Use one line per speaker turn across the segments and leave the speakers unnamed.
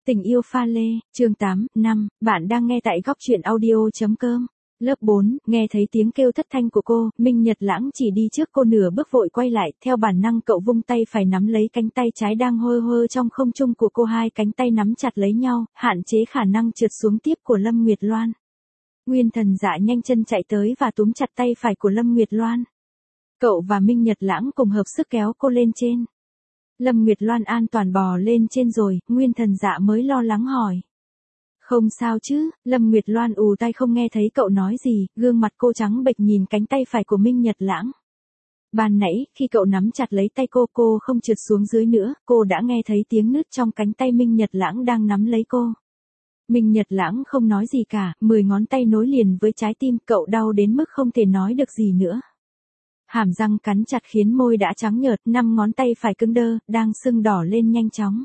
Tình yêu pha lê, chương 8, năm, bạn đang nghe tại góc truyện audio.com. Lớp 4, nghe thấy tiếng kêu thất thanh của cô, Minh Nhật Lãng chỉ đi trước cô nửa bước vội quay lại, theo bản năng cậu vung tay phải nắm lấy cánh tay trái đang hơ hơ trong không trung của cô, hai cánh tay nắm chặt lấy nhau, hạn chế khả năng trượt xuống tiếp của Lâm Nguyệt Loan. Nguyên Thần Dạ nhanh chân chạy tới và túm chặt tay phải của Lâm Nguyệt Loan. Cậu và Minh Nhật Lãng cùng hợp sức kéo cô lên trên. Lâm Nguyệt Loan an toàn bò lên trên rồi, Nguyên Thần Dạ mới lo lắng hỏi. Không sao chứ, Lâm Nguyệt Loan ù tai không nghe thấy cậu nói gì, gương mặt cô trắng bệch nhìn cánh tay phải của Minh Nhật Lãng. Ban nãy, khi cậu nắm chặt lấy tay cô không trượt xuống dưới nữa, cô đã nghe thấy tiếng nứt trong cánh tay Minh Nhật Lãng đang nắm lấy cô. Minh Nhật Lãng không nói gì cả, 10 ngón tay nối liền với trái tim, cậu đau đến mức không thể nói được gì nữa. Hàm răng cắn chặt khiến môi đã trắng nhợt, 5 ngón tay phải cứng đơ, đang sưng đỏ lên nhanh chóng.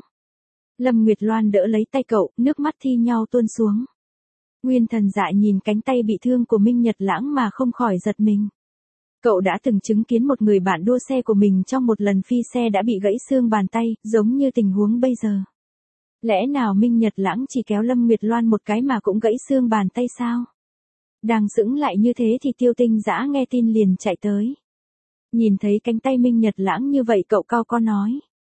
Lâm Nguyệt Loan đỡ lấy tay cậu, nước mắt thi nhau tuôn xuống. Nguyên Thần Dạ nhìn cánh tay bị thương của Minh Nhật Lãng mà không khỏi giật mình. Cậu đã từng chứng kiến một người bạn đua xe của mình trong một lần phi xe đã bị gãy xương bàn tay, giống như tình huống bây giờ. Lẽ nào Minh Nhật Lãng chỉ kéo Lâm Nguyệt Loan một cái mà cũng gãy xương bàn tay sao? Đang sững lại như thế thì Tiêu Tinh Dã nghe tin liền chạy tới. Nhìn thấy cánh tay Minh Nhật Lãng như vậy cậu cau có nói.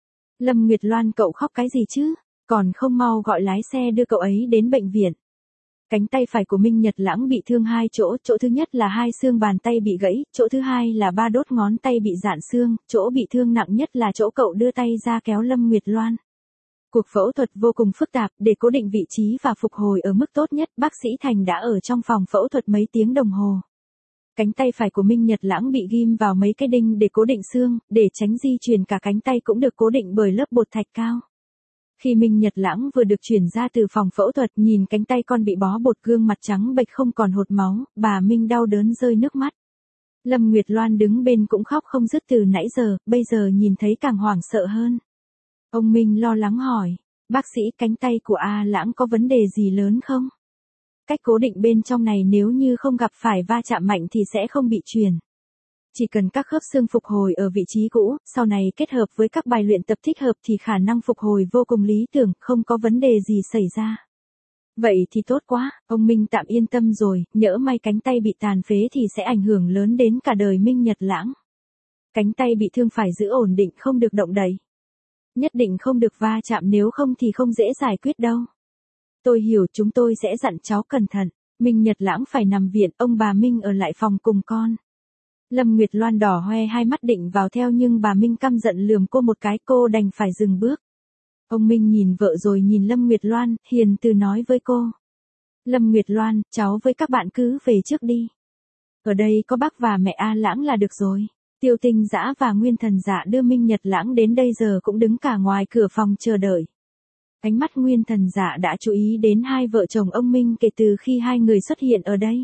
Lâm Nguyệt Loan, cậu khóc cái gì chứ, còn không mau gọi lái xe đưa cậu ấy đến bệnh viện. Cánh tay phải của Minh Nhật Lãng bị thương 2 chỗ, chỗ thứ nhất là 2 xương bàn tay bị gãy, chỗ thứ hai là 3 đốt ngón tay bị rạn xương, chỗ bị thương nặng nhất là chỗ cậu đưa tay ra kéo Lâm Nguyệt Loan. Cuộc phẫu thuật vô cùng phức tạp, để cố định vị trí và phục hồi ở mức tốt nhất, bác sĩ Thành đã ở trong phòng phẫu thuật mấy tiếng đồng hồ. Cánh tay phải của Minh Nhật Lãng bị ghim vào mấy cái đinh để cố định xương, để tránh di chuyển cả cánh tay cũng được cố định bởi lớp bột thạch cao. Khi Minh Nhật Lãng vừa được chuyển ra từ phòng phẫu thuật, nhìn cánh tay con bị bó bột, gương mặt trắng bệch không còn hột máu, bà Minh đau đớn rơi nước mắt. Lâm Nguyệt Loan đứng bên cũng khóc không dứt từ nãy giờ, bây giờ nhìn thấy càng hoảng sợ hơn. Ông Minh lo lắng hỏi, bác sĩ, cánh tay của A Lãng có vấn đề gì lớn không? Cách cố định bên trong này nếu như không gặp phải va chạm mạnh thì sẽ không bị chuyền. Chỉ cần các khớp xương phục hồi ở vị trí cũ, sau này kết hợp với các bài luyện tập thích hợp thì khả năng phục hồi vô cùng lý tưởng, không có vấn đề gì xảy ra. Vậy thì tốt quá, ông Minh tạm yên tâm rồi, nhỡ may cánh tay bị tàn phế thì sẽ ảnh hưởng lớn đến cả đời Minh Nhật Lãng. Cánh tay bị thương phải giữ ổn định, không được động đậy. Nhất định không được va chạm, nếu không thì không dễ giải quyết đâu. Tôi hiểu, chúng tôi sẽ dặn cháu cẩn thận. Minh Nhật Lãng phải nằm viện, ông bà Minh ở lại phòng cùng con. Lâm Nguyệt Loan đỏ hoe hai mắt định vào theo nhưng bà Minh căm giận lườm cô một cái, cô đành phải dừng bước. Ông Minh nhìn vợ rồi nhìn Lâm Nguyệt Loan, hiền từ nói với cô. Lâm Nguyệt Loan, cháu với các bạn cứ về trước đi. Ở đây có bác và mẹ A Lãng là được rồi. Tiêu Tinh Dã và Nguyên Thần Dạ đưa Minh Nhật Lãng đến đây giờ cũng đứng cả ngoài cửa phòng chờ đợi. Ánh mắt Nguyên Thần Dạ đã chú ý đến hai vợ chồng ông Minh kể từ khi hai người xuất hiện ở đây.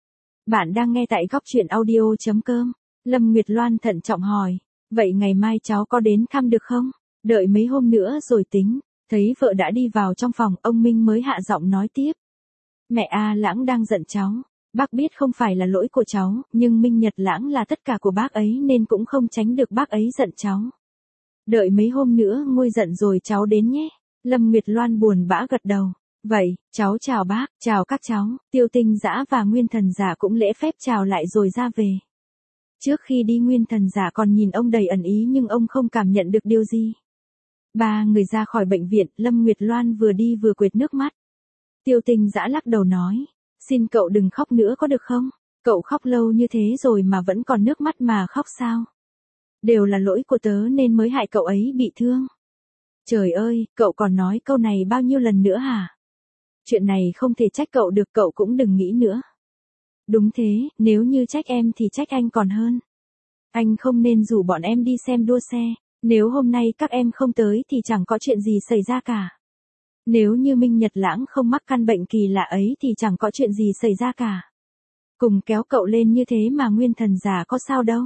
Bạn đang nghe tại góc truyện audio.com. Lâm Nguyệt Loan thận trọng hỏi, vậy ngày mai cháu có đến thăm được không? Đợi mấy hôm nữa rồi tính. Thấy vợ đã đi vào trong phòng, ông Minh mới hạ giọng nói tiếp. Mẹ A Lãng đang giận cháu. Bác biết không phải là lỗi của cháu, nhưng Minh Nhật Lãng là tất cả của bác ấy nên cũng không tránh được bác ấy giận cháu. Đợi mấy hôm nữa nguôi giận rồi cháu đến nhé. Lâm Nguyệt Loan buồn bã gật đầu. Vậy, cháu chào bác, chào các cháu. Tiêu Tinh Dã và Nguyên Thần Dạ cũng lễ phép chào lại rồi ra về. Trước khi đi Nguyên Thần Dạ còn nhìn ông đầy ẩn ý nhưng ông không cảm nhận được điều gì. Ba người ra khỏi bệnh viện, Lâm Nguyệt Loan vừa đi vừa quệt nước mắt. Tiêu Tinh Dã lắc đầu nói, xin cậu đừng khóc nữa có được không? Cậu khóc lâu như thế rồi mà vẫn còn nước mắt mà khóc sao? Đều là lỗi của tớ nên mới hại cậu ấy bị thương. Trời ơi, cậu còn nói câu này bao nhiêu lần nữa hả? Chuyện này không thể trách cậu được, cậu cũng đừng nghĩ nữa. Đúng thế, nếu như trách em thì trách anh còn hơn. Anh không nên rủ bọn em đi xem đua xe, nếu hôm nay các em không tới thì chẳng có chuyện gì xảy ra cả. Nếu như Minh Nhật Lãng không mắc căn bệnh kỳ lạ ấy thì chẳng có chuyện gì xảy ra cả. Cùng kéo cậu lên như thế mà Nguyên Thần Dạ có sao đâu.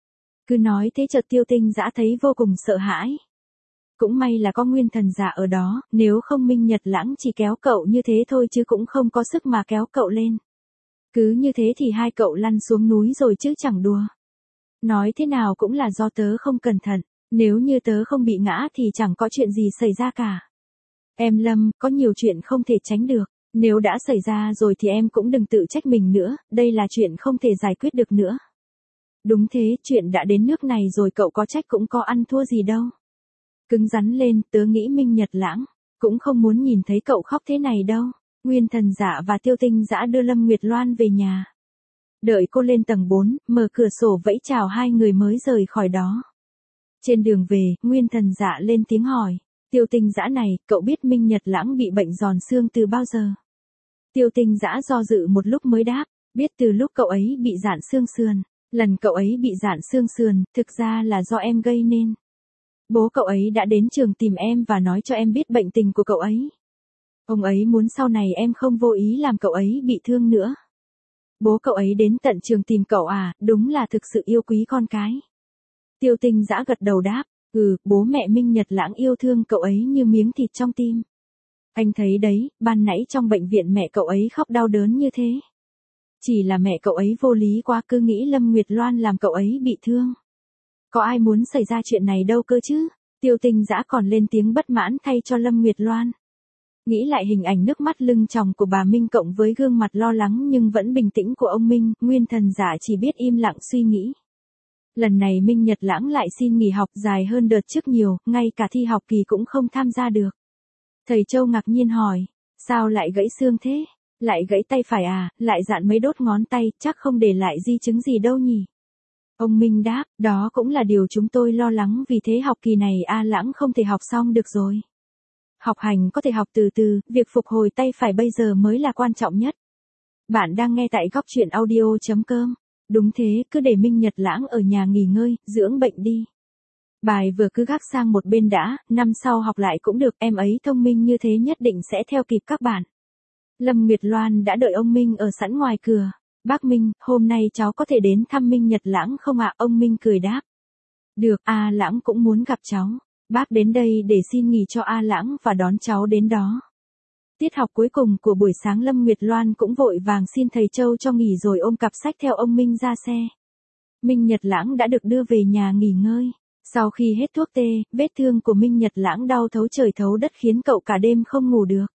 Cứ nói thế chợt Tiêu Tinh Dã thấy vô cùng sợ hãi. Cũng may là có Nguyên Thần Dạ ở đó, nếu không Minh Nhật Lãng chỉ kéo cậu như thế thôi chứ cũng không có sức mà kéo cậu lên. Cứ như thế thì hai cậu lăn xuống núi rồi chứ chẳng đùa. Nói thế nào cũng là do tớ không cẩn thận, nếu như tớ không bị ngã thì chẳng có chuyện gì xảy ra cả. Em Lâm, có nhiều chuyện không thể tránh được. Nếu đã xảy ra rồi thì em cũng đừng tự trách mình nữa, đây là chuyện không thể giải quyết được nữa. Đúng thế, chuyện đã đến nước này rồi cậu có trách cũng có ăn thua gì đâu. Cứng rắn lên, tớ nghĩ Minh Nhật Lãng cũng không muốn nhìn thấy cậu khóc thế này đâu. Nguyên Thần Dạ và Tiêu Tinh Dã đưa Lâm Nguyệt Loan về nhà. Đợi cô lên tầng 4, mở cửa sổ vẫy chào hai người mới rời khỏi đó. Trên đường về, Nguyên Thần Dạ lên tiếng hỏi. Tiêu Tinh Dã này, cậu biết Minh Nhật Lãng bị bệnh giòn xương từ bao giờ? Tiêu Tinh Dã do dự một lúc mới đáp. Biết từ lúc cậu ấy bị giãn xương sườn. Lần cậu ấy bị giãn xương sườn, thực ra là do em gây nên. Bố cậu ấy đã đến trường tìm em và nói cho em biết bệnh tình của cậu ấy. Ông ấy muốn sau này em không vô ý làm cậu ấy bị thương nữa. Bố cậu ấy đến tận trường tìm cậu à, đúng là thực sự yêu quý con cái. Tiêu Tinh Dã gật đầu đáp, bố mẹ Minh Nhật Lãng yêu thương cậu ấy như miếng thịt trong tim. Anh thấy đấy, ban nãy trong bệnh viện mẹ cậu ấy khóc đau đớn như thế. Chỉ là mẹ cậu ấy vô lý quá, cứ nghĩ Lâm Nguyệt Loan làm cậu ấy bị thương. Có ai muốn xảy ra chuyện này đâu cơ chứ. Tiêu Tinh Dã còn lên tiếng bất mãn thay cho Lâm Nguyệt Loan. Nghĩ lại hình ảnh nước mắt lưng tròng của bà Minh cộng với gương mặt lo lắng nhưng vẫn bình tĩnh của ông Minh, Nguyên Thần Dạ chỉ biết im lặng suy nghĩ. Lần này Minh Nhật Lãng lại xin nghỉ học dài hơn đợt trước nhiều, ngay cả thi học kỳ cũng không tham gia được. Thầy Châu ngạc nhiên hỏi, sao lại gãy xương thế? Lại gãy tay phải à, lại dạn mấy đốt ngón tay, chắc không để lại di chứng gì đâu nhỉ? Ông Minh đáp, đó cũng là điều chúng tôi lo lắng, vì thế học kỳ này A Lãng không thể học xong được rồi. Học hành có thể học từ từ, việc phục hồi tay phải bây giờ mới là quan trọng nhất. Bạn đang nghe tại góc truyện audio.com. Đúng thế, cứ để Minh Nhật Lãng ở nhà nghỉ ngơi, dưỡng bệnh đi. Bài vừa cứ gác sang một bên đã, năm sau học lại cũng được, em ấy thông minh như thế nhất định sẽ theo kịp các bạn. Lâm Nguyệt Loan đã đợi ông Minh ở sẵn ngoài cửa. Bác Minh, hôm nay cháu có thể đến thăm Minh Nhật Lãng không ạ? Ông Minh cười đáp. Được, A Lãng cũng muốn gặp cháu. Bác đến đây để xin nghỉ cho A Lãng và đón cháu đến đó. Tiết học cuối cùng của buổi sáng Lâm Nguyệt Loan cũng vội vàng xin thầy Châu cho nghỉ rồi ôm cặp sách theo ông Minh ra xe. Minh Nhật Lãng đã được đưa về nhà nghỉ ngơi. Sau khi hết thuốc tê, vết thương của Minh Nhật Lãng đau thấu trời thấu đất khiến cậu cả đêm không ngủ được.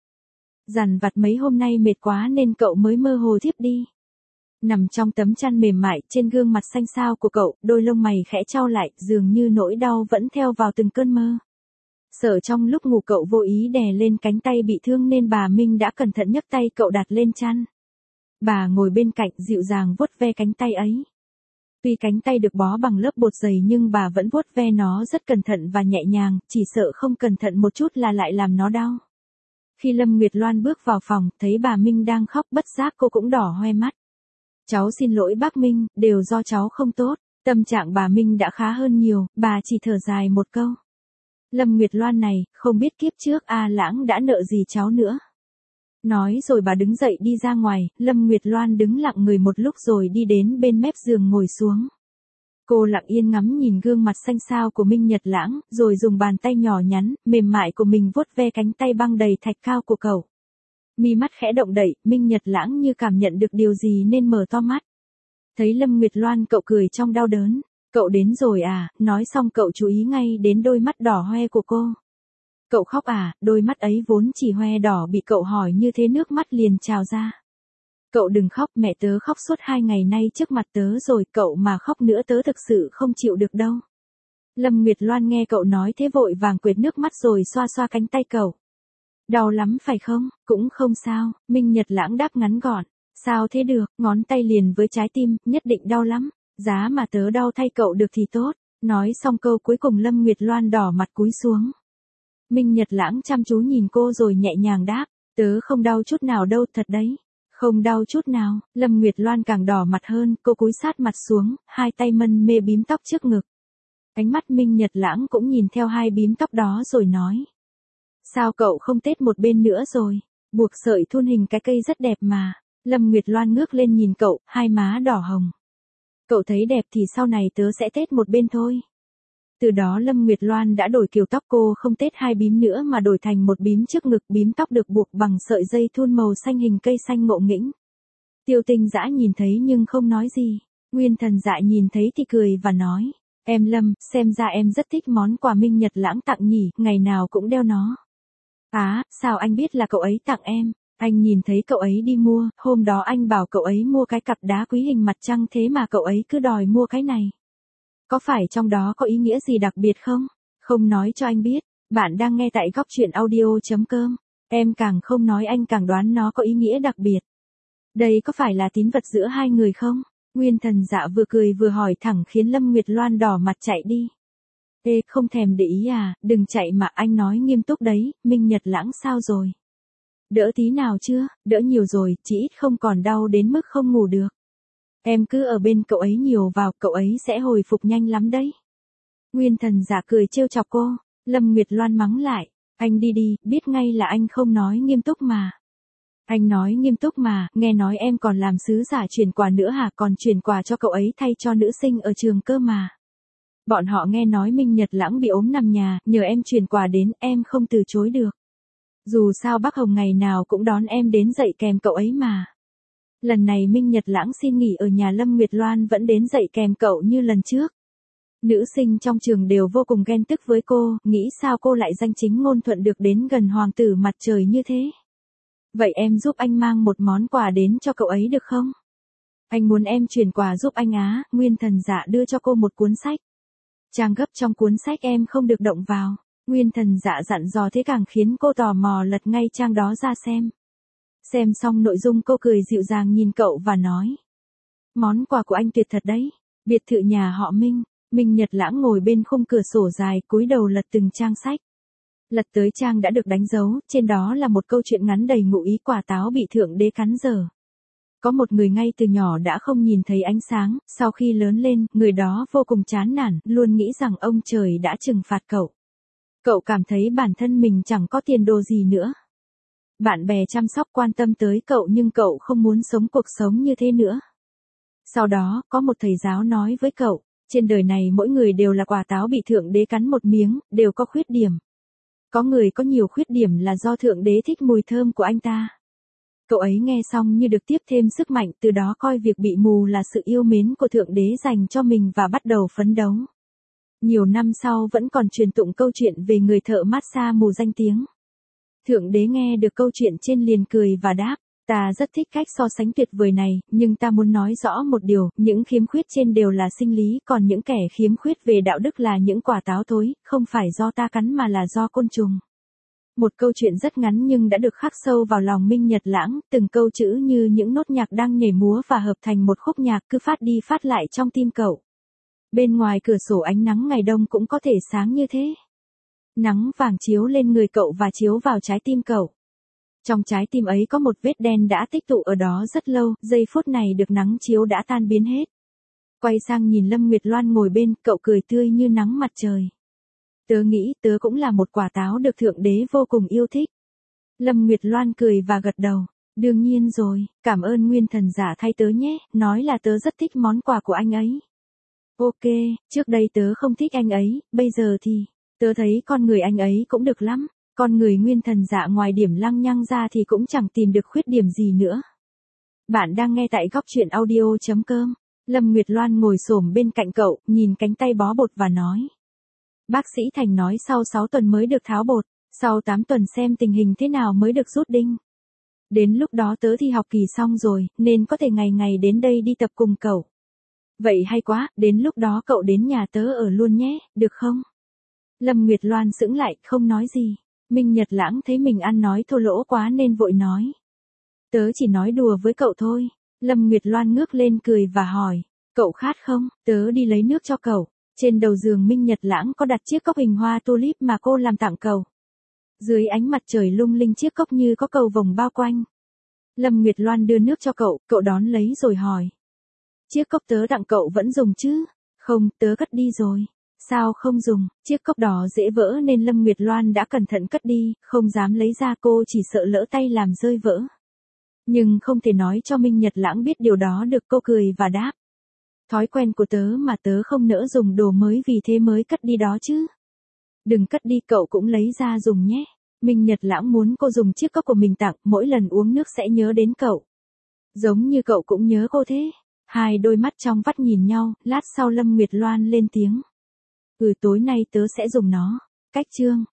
Dằn vặt mấy hôm nay mệt quá nên cậu mới mơ hồ thiếp đi. Nằm trong tấm chăn mềm mại, trên gương mặt xanh xao của cậu, đôi lông mày khẽ chau lại, dường như nỗi đau vẫn theo vào từng cơn mơ. Sợ trong lúc ngủ cậu vô ý đè lên cánh tay bị thương nên bà Minh đã cẩn thận nhấc tay cậu đặt lên chăn. Bà ngồi bên cạnh dịu dàng vuốt ve cánh tay ấy. Tuy cánh tay được bó bằng lớp bột dày nhưng bà vẫn vuốt ve nó rất cẩn thận và nhẹ nhàng, chỉ sợ không cẩn thận một chút là lại làm nó đau. Khi Lâm Nguyệt Loan bước vào phòng, thấy bà Minh đang khóc, bất giác cô cũng đỏ hoe mắt. Cháu xin lỗi bác Minh, đều do cháu không tốt. Tâm trạng bà Minh đã khá hơn nhiều, bà chỉ thở dài một câu. Lâm Nguyệt Loan này, không biết kiếp trước A Lãng đã nợ gì cháu nữa. Nói rồi bà đứng dậy đi ra ngoài, Lâm Nguyệt Loan đứng lặng người một lúc rồi đi đến bên mép giường ngồi xuống. Cô lặng yên ngắm nhìn gương mặt xanh xao của Minh Nhật Lãng, rồi dùng bàn tay nhỏ nhắn, mềm mại của mình vuốt ve cánh tay băng đầy thạch cao của cậu. Mi mắt khẽ động đậy, Minh Nhật Lãng như cảm nhận được điều gì nên mở to mắt. Thấy Lâm Nguyệt Loan cậu cười trong đau đớn. Cậu đến rồi à, nói xong cậu chú ý ngay đến đôi mắt đỏ hoe của cô. Cậu khóc à, đôi mắt ấy vốn chỉ hoe đỏ bị cậu hỏi như thế nước mắt liền trào ra. Cậu đừng khóc, mẹ tớ khóc suốt 2 ngày nay trước mặt tớ rồi, cậu mà khóc nữa tớ thực sự không chịu được đâu. Lâm Nguyệt Loan nghe cậu nói thế vội vàng quệt nước mắt rồi xoa xoa cánh tay cậu. Đau lắm phải không? Cũng không sao, Minh Nhật Lãng đáp ngắn gọn. Sao thế được, ngón tay liền với trái tim, nhất định đau lắm. Giá mà tớ đau thay cậu được thì tốt. Nói xong câu cuối cùng Lâm Nguyệt Loan đỏ mặt cúi xuống. Minh Nhật Lãng chăm chú nhìn cô rồi nhẹ nhàng đáp. Tớ không đau chút nào đâu, thật đấy. Không đau chút nào. Lâm Nguyệt Loan càng đỏ mặt hơn, cô cúi sát mặt xuống, hai tay mân mê bím tóc trước ngực. Ánh mắt Minh Nhật Lãng cũng nhìn theo hai bím tóc đó rồi nói. Sao cậu không tết một bên nữa rồi? Buộc sợi thun hình cái cây rất đẹp mà. Lâm Nguyệt Loan ngước lên nhìn cậu, hai má đỏ hồng. Cậu thấy đẹp thì sau này tớ sẽ tết một bên thôi. Từ đó Lâm Nguyệt Loan đã đổi kiểu tóc, cô không tết hai bím nữa mà đổi thành một bím trước ngực, bím tóc được buộc bằng sợi dây thun màu xanh hình cây xanh ngộ nghĩnh. Tiêu Tinh Dã nhìn thấy nhưng không nói gì. Nguyên Thần Dạ nhìn thấy thì cười và nói. Em Lâm, xem ra em rất thích món quà Minh Nhật Lãng tặng nhỉ, ngày nào cũng đeo nó. Sao anh biết là cậu ấy tặng em? Anh nhìn thấy cậu ấy đi mua, hôm đó anh bảo cậu ấy mua cái cặp đá quý hình mặt trăng thế mà cậu ấy cứ đòi mua cái này. Có phải trong đó có ý nghĩa gì đặc biệt không? Không nói cho anh biết. Bạn đang nghe tại góc truyện audio.com. Em càng không nói anh càng đoán nó có ý nghĩa đặc biệt. Đây có phải là tín vật giữa hai người không? Nguyên Thần Dạ vừa cười vừa hỏi thẳng khiến Lâm Nguyệt Loan đỏ mặt chạy đi. Ê, không thèm để ý à, đừng chạy mà, anh nói nghiêm túc đấy. Minh Nhật Lãng sao rồi? Đỡ tí nào chưa? Đỡ nhiều rồi, chỉ ít không còn đau đến mức không ngủ được. Em cứ ở bên cậu ấy nhiều vào, cậu ấy sẽ hồi phục nhanh lắm đấy. Nguyên Thần Dạ cười trêu chọc cô. Lâm Nguyệt Loan mắng lại. Anh đi đi, biết ngay là anh không nói nghiêm túc mà. Anh nói nghiêm túc mà, nghe nói em còn làm sứ giả chuyển quà nữa hả? Còn chuyển quà cho cậu ấy thay cho nữ sinh ở trường cơ mà. Bọn họ nghe nói Minh Nhật Lãng bị ốm nằm nhà, nhờ em chuyển quà đến, em không từ chối được. Dù sao bác Hồng ngày nào cũng đón em đến dạy kèm cậu ấy mà. Lần này Minh Nhật Lãng xin nghỉ ở nhà, Lâm Nguyệt Loan vẫn đến dạy kèm cậu như lần trước. Nữ sinh trong trường đều vô cùng ghen tức với cô, nghĩ sao cô lại danh chính ngôn thuận được đến gần hoàng tử mặt trời như thế. Vậy em giúp anh mang một món quà đến cho cậu ấy được không? Anh muốn em chuyển quà giúp anh á. Nguyên Thần Dạ đưa cho cô một cuốn sách. Trang gấp trong cuốn sách em không được động vào. Nguyên Thần Dạ dặn dò thế càng khiến cô tò mò lật ngay trang đó ra xem. Xem xong nội dung cô cười dịu dàng nhìn cậu và nói. Món quà của anh tuyệt thật đấy. Biệt thự nhà họ Minh. Minh Nhật Lãng ngồi bên khung cửa sổ dài, cúi đầu lật từng trang sách. Lật tới trang đã được đánh dấu, trên đó là một câu chuyện ngắn đầy ngụ ý quả táo bị thượng đế cắn dở. Có một người ngay từ nhỏ đã không nhìn thấy ánh sáng, sau khi lớn lên, người đó vô cùng chán nản, luôn nghĩ rằng ông trời đã trừng phạt cậu. Cậu cảm thấy bản thân mình chẳng có tiền đồ gì nữa. Bạn bè chăm sóc quan tâm tới cậu nhưng cậu không muốn sống cuộc sống như thế nữa. Sau đó, có một thầy giáo nói với cậu, trên đời này mỗi người đều là quả táo bị thượng đế cắn một miếng, đều có khuyết điểm. Có người có nhiều khuyết điểm là do thượng đế thích mùi thơm của anh ta. Cậu ấy nghe xong như được tiếp thêm sức mạnh, từ đó coi việc bị mù là sự yêu mến của thượng đế dành cho mình và bắt đầu phấn đấu. Nhiều năm sau vẫn còn truyền tụng câu chuyện về người thợ massage mù danh tiếng. Thượng đế nghe được câu chuyện trên liền cười và đáp, ta rất thích cách so sánh tuyệt vời này, nhưng ta muốn nói rõ một điều, những khiếm khuyết trên đều là sinh lý, còn những kẻ khiếm khuyết về đạo đức là những quả táo thối, không phải do ta cắn mà là do côn trùng. Một câu chuyện rất ngắn nhưng đã được khắc sâu vào lòng Minh Nhật Lãng, từng câu chữ như những nốt nhạc đang nhảy múa và hợp thành một khúc nhạc cứ phát đi phát lại trong tim cậu. Bên ngoài cửa sổ ánh nắng ngày đông cũng có thể sáng như thế. Nắng vàng chiếu lên người cậu và chiếu vào trái tim cậu. Trong trái tim ấy có một vết đen đã tích tụ ở đó rất lâu, giây phút này được nắng chiếu đã tan biến hết. Quay sang nhìn Lâm Nguyệt Loan ngồi bên, cậu cười tươi như nắng mặt trời. Tớ nghĩ tớ cũng là một quả táo được thượng đế vô cùng yêu thích. Lâm Nguyệt Loan cười và gật đầu. Đương nhiên rồi, cảm ơn Nguyên Thần Dạ thay tớ nhé, nói là tớ rất thích món quà của anh ấy. Ok, trước đây tớ không thích anh ấy, bây giờ thì, tớ thấy con người anh ấy cũng được lắm. Con người Nguyên Thần Dạ ngoài điểm lăng nhăng ra thì cũng chẳng tìm được khuyết điểm gì nữa. Bạn đang nghe tại góc truyện audio.com. Lâm Nguyệt Loan ngồi xổm bên cạnh cậu, nhìn cánh tay bó bột và nói. Bác sĩ Thành nói sau 6 tuần mới được tháo bột, sau 8 tuần xem tình hình thế nào mới được rút đinh. Đến lúc đó tớ thi học kỳ xong rồi, nên có thể ngày ngày đến đây đi tập cùng cậu. Vậy hay quá, đến lúc đó cậu đến nhà tớ ở luôn nhé, được không? Lâm Nguyệt Loan sững lại, không nói gì. Minh Nhật Lãng thấy mình ăn nói thô lỗ quá nên vội nói. Tớ chỉ nói đùa với cậu thôi. Lâm Nguyệt Loan ngước lên cười và hỏi. Cậu khát không? Tớ đi lấy nước cho cậu. Trên đầu giường Minh Nhật Lãng có đặt chiếc cốc hình hoa tulip mà cô làm tặng cậu. Dưới ánh mặt trời lung linh chiếc cốc như có cầu vồng bao quanh. Lâm Nguyệt Loan đưa nước cho cậu, cậu đón lấy rồi hỏi. Chiếc cốc tớ tặng cậu vẫn dùng chứ? Không, tớ cất đi rồi. Sao không dùng? Chiếc cốc đó dễ vỡ nên Lâm Nguyệt Loan đã cẩn thận cất đi, không dám lấy ra, cô chỉ sợ lỡ tay làm rơi vỡ. Nhưng không thể nói cho Minh Nhật Lãng biết điều đó được, cô cười và đáp. Thói quen của tớ mà tớ không nỡ dùng đồ mới vì thế mới cất đi đó chứ. Đừng cất đi, cậu cũng lấy ra dùng nhé. Minh Nhật Lãng muốn cô dùng chiếc cốc của mình tặng, mỗi lần uống nước sẽ nhớ đến cậu. Giống như cậu cũng nhớ cô thế. Hai đôi mắt trong vắt nhìn nhau, lát sau Lâm Nguyệt Loan lên tiếng. Tối nay tớ sẽ dùng nó. Cách chương.